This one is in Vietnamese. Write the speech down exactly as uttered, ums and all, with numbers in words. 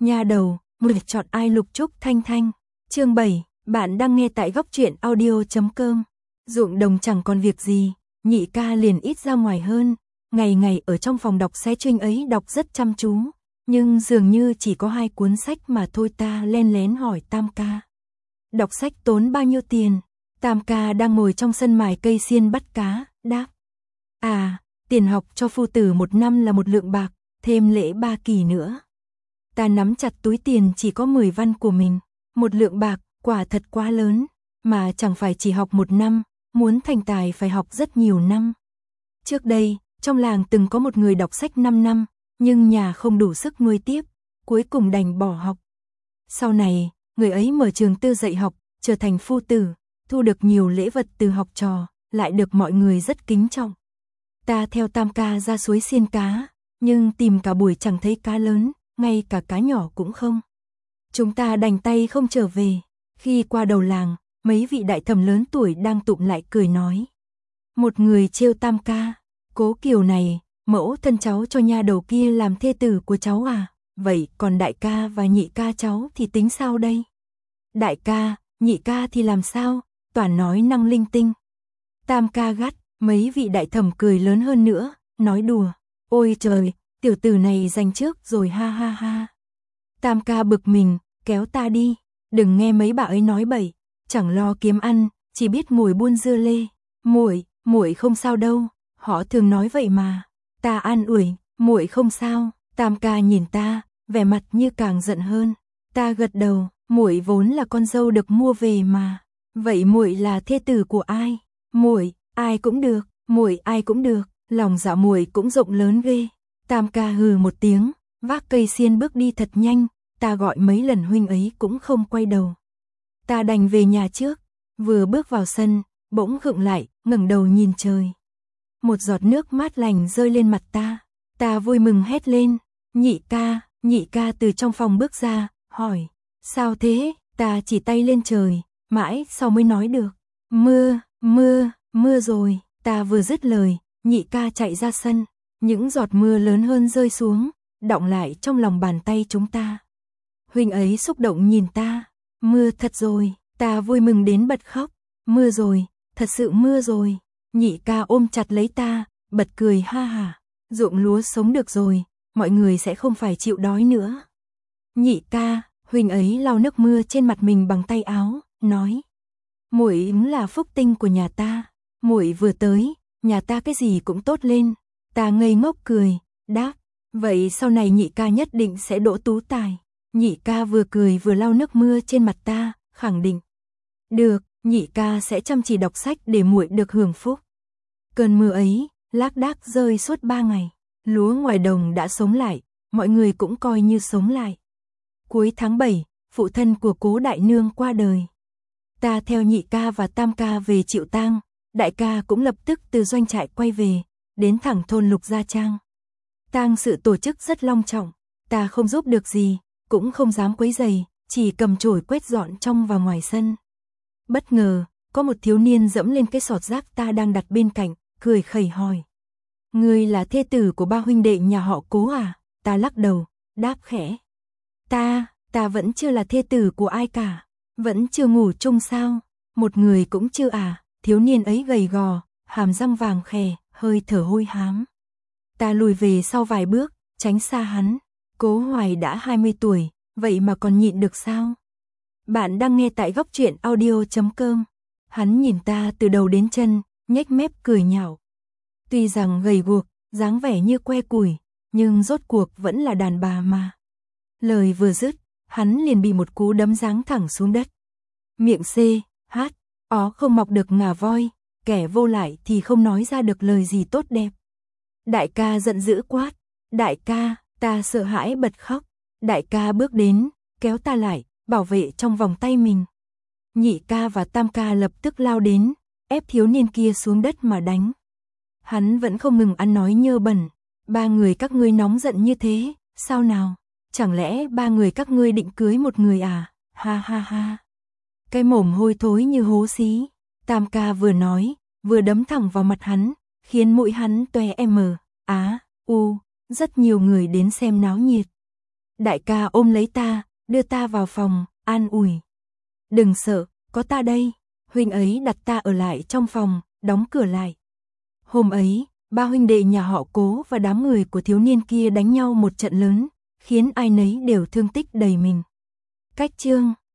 Nha đầu, mười chọn ai Lục Trúc Thanh Thanh. Chương bảy, bạn đang nghe tại góc truyện audio chấm com. Ruộng đồng chẳng còn việc gì, nhị ca liền ít ra ngoài hơn, ngày ngày ở trong phòng đọc xé chuyên ấy đọc rất chăm chú, nhưng dường như chỉ có hai cuốn sách mà thôi. Ta len lén hỏi Tam ca. Đọc sách tốn bao nhiêu tiền? Tam ca đang ngồi trong sân mài cây xiên bắt cá, đáp. À, tiền học cho phu tử một năm là một lượng bạc, thêm lễ ba kỳ nữa. Ta nắm chặt túi tiền chỉ có mười văn của mình, một lượng bạc, quả thật quá lớn, mà chẳng phải chỉ học một năm, muốn thành tài phải học rất nhiều năm. Trước đây, trong làng từng có một người đọc sách năm năm, nhưng nhà không đủ sức nuôi tiếp, cuối cùng đành bỏ học. Sau này, người ấy mở trường tư dạy học, trở thành phu tử, thu được nhiều lễ vật từ học trò, lại được mọi người rất kính trọng. Ta theo Tam ca ra suối xiên cá, nhưng tìm cả buổi chẳng thấy cá lớn, ngay cả cá nhỏ cũng không. Chúng ta đành tay không trở về. Khi qua đầu làng, mấy vị đại thẩm lớn tuổi đang tụm lại cười nói. Một người trêu Tam ca, Cố Kiều này, mẫu thân cháu cho nha đầu kia làm thê tử của cháu à? Vậy còn đại ca và nhị ca cháu thì tính sao đây? Đại ca, nhị ca thì làm sao? Toàn nói năng linh tinh. Tam ca gắt, mấy vị đại thẩm cười lớn hơn nữa, nói đùa. Ôi trời, tiểu tử này giành trước rồi ha ha ha. Tam ca bực mình, kéo ta đi. Đừng nghe mấy bà ấy nói bậy, chẳng lo kiếm ăn, chỉ biết ngồi buôn dưa lê. Muội, muội không sao đâu, họ thường nói vậy mà. Ta an ủi, muội không sao. Tam ca nhìn ta, vẻ mặt như càng giận hơn. Ta gật đầu, muội vốn là con dâu được mua về mà. Vậy muội là thê tử của ai? Muội, ai cũng được, muội ai cũng được, lòng dạ muội cũng rộng lớn ghê. Tam ca hừ một tiếng, vác cây xiên bước đi thật nhanh, ta gọi mấy lần huynh ấy cũng không quay đầu. Ta đành về nhà trước, vừa bước vào sân, bỗng khựng lại, ngẩng đầu nhìn trời. Một giọt nước mát lành rơi lên mặt ta, ta vui mừng hét lên, nhị ca, nhị ca từ trong phòng bước ra, hỏi, sao thế? Ta chỉ tay lên trời, mãi sau mới nói được, mưa, mưa, mưa rồi. Ta vừa dứt lời, nhị ca chạy ra sân, những giọt mưa lớn hơn rơi xuống, đọng lại trong lòng bàn tay chúng ta. Huynh ấy xúc động nhìn ta, mưa thật rồi, ta vui mừng đến bật khóc, mưa rồi, thật sự mưa rồi. Nhị ca ôm chặt lấy ta, bật cười ha hả, ruộng lúa sống được rồi, mọi người sẽ không phải chịu đói nữa. Nhị ca, huynh ấy lau nước mưa trên mặt mình bằng tay áo, nói, muội là phúc tinh của nhà ta, muội vừa tới, nhà ta cái gì cũng tốt lên. Ta ngây ngốc cười, đáp, vậy sau này nhị ca nhất định sẽ đỗ tú tài. Nhị ca vừa cười vừa lau nước mưa trên mặt ta, khẳng định. Được, nhị ca sẽ chăm chỉ đọc sách để muội được hưởng phúc. Cơn mưa ấy, lác đác rơi suốt ba ngày, lúa ngoài đồng đã sống lại, mọi người cũng coi như sống lại. Cuối tháng bảy, phụ thân của Cố đại nương qua đời. Ta theo nhị ca và Tam ca về chịu tang, đại ca cũng lập tức từ doanh trại quay về, đến thẳng thôn Lục Gia Trang. Tang sự tổ chức rất long trọng, ta không giúp được gì, cũng không dám quấy rầy, chỉ cầm chổi quét dọn trong và ngoài sân. Bất ngờ, có một thiếu niên dẫm lên cái sọt rác ta đang đặt bên cạnh, cười khẩy hỏi. Ngươi là thê tử của ba huynh đệ nhà họ Cố à? Ta lắc đầu, đáp khẽ. Ta, ta vẫn chưa là thê tử của ai cả, vẫn chưa ngủ chung sao? Một người cũng chưa à? Thiếu niên ấy gầy gò, hàm răng vàng khè, hơi thở hôi hám. Ta lùi về sau vài bước, tránh xa hắn. Cố Hoài đã hai mươi tuổi, vậy mà còn nhịn được sao? Bạn đang nghe tại góc truyện audio chấm com. Hắn nhìn ta từ đầu đến chân, nhếch mép cười nhạo. Tuy rằng gầy guộc, dáng vẻ như que củi, nhưng rốt cuộc vẫn là đàn bà mà. Lời vừa dứt, hắn liền bị một cú đấm giáng thẳng xuống đất. Miệng C, hát, ó không mọc được ngà voi, kẻ vô lại thì không nói ra được lời gì tốt đẹp. Đại ca giận dữ quát, đại ca, ta sợ hãi bật khóc. Đại ca bước đến, kéo ta lại, bảo vệ trong vòng tay mình. Nhị ca và Tam ca lập tức lao đến, ép thiếu niên kia xuống đất mà đánh. Hắn vẫn không ngừng ăn nói nhơ bẩn. Ba người các ngươi nóng giận như thế, sao nào? Chẳng lẽ ba người các ngươi định cưới một người à? Ha ha ha. Cái mồm hôi thối như hố xí. Tam ca vừa nói, vừa đấm thẳng vào mặt hắn, khiến mũi hắn toe em. Á, u, rất nhiều người đến xem náo nhiệt. Đại ca ôm lấy ta, đưa ta vào phòng, an ủi. Đừng sợ, có ta đây. Huynh ấy đặt ta ở lại trong phòng, đóng cửa lại. Hôm ấy, ba huynh đệ nhà họ Cố và đám người của thiếu niên kia đánh nhau một trận lớn, khiến ai nấy đều thương tích đầy mình. Cách chương